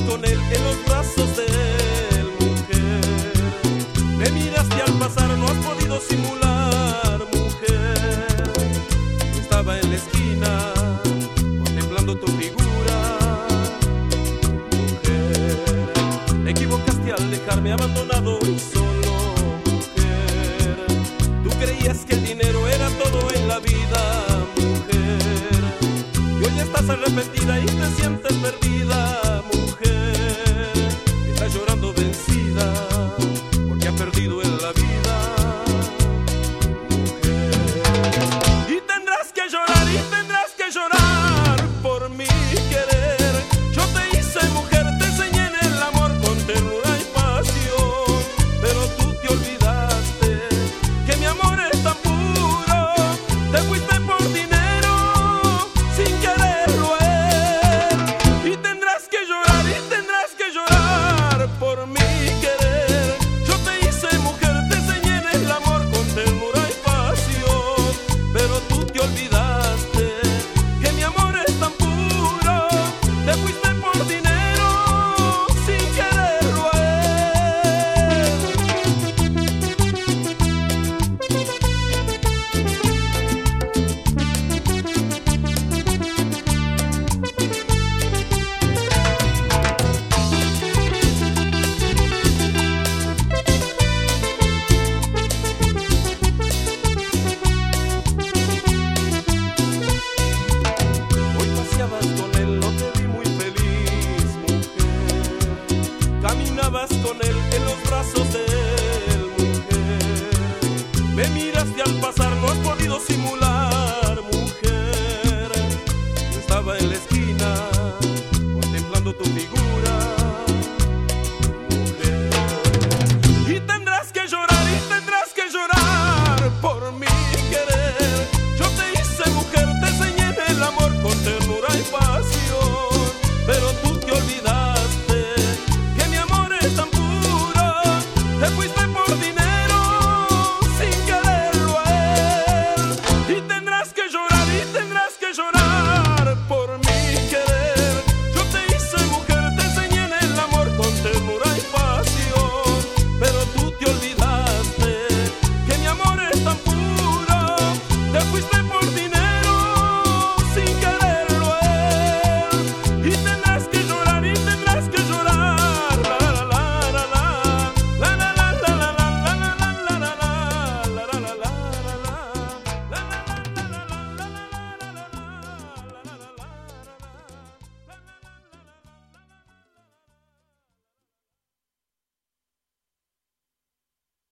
con él en los brazos de él, mujer. Me miraste al pasar, no has podido simular, mujer. Estaba en la esquina contemplando tu figura, mujer. Te equivocaste al dejarme abandonado y solo, mujer. Tú creías que el dinero era todo en la vida, mujer. Y hoy estás arrepentida y te sientes perdida, mujer. Estás llorando vencida porque has perdido en la vida, mujer. Y tendrás que llorar por mi querer. Yo te hice mujer, te enseñé en el amor con ternura y pasión, pero tú te olvidaste que mi amor es tan puro. Te fuiste por dinero sin quererlo él. Y tendrás que llorar por mi querer. Yo te hice mujer, te enseñé en el amor con ternura y pasión, pero tú te olvidaste que mi amor es tan puro. Te fuiste por dinero sin quererlo él. Hoy paseabas con él, no te vi muy feliz, mujer. Caminabas con él en los brazos de él, mujer. Me miraste al pasar, no has podido simular, mujer. Yo estaba en la esquina contemplando tu figura, mujer. Y tendrás que llorar por mi querer. Yo te hice mujer, te enseñé en el amor con ternura y pasión, pero tú te olvidaste que mi amor es tan puro. Te fuiste por dinero sin quererlo él. Y tendrás que llorar por mi querer. Yo te hice mujer, te enseñé en el amor con ternura y pasión, pero tú te olvidaste que mi amor es tan puro. Te fuiste por dinero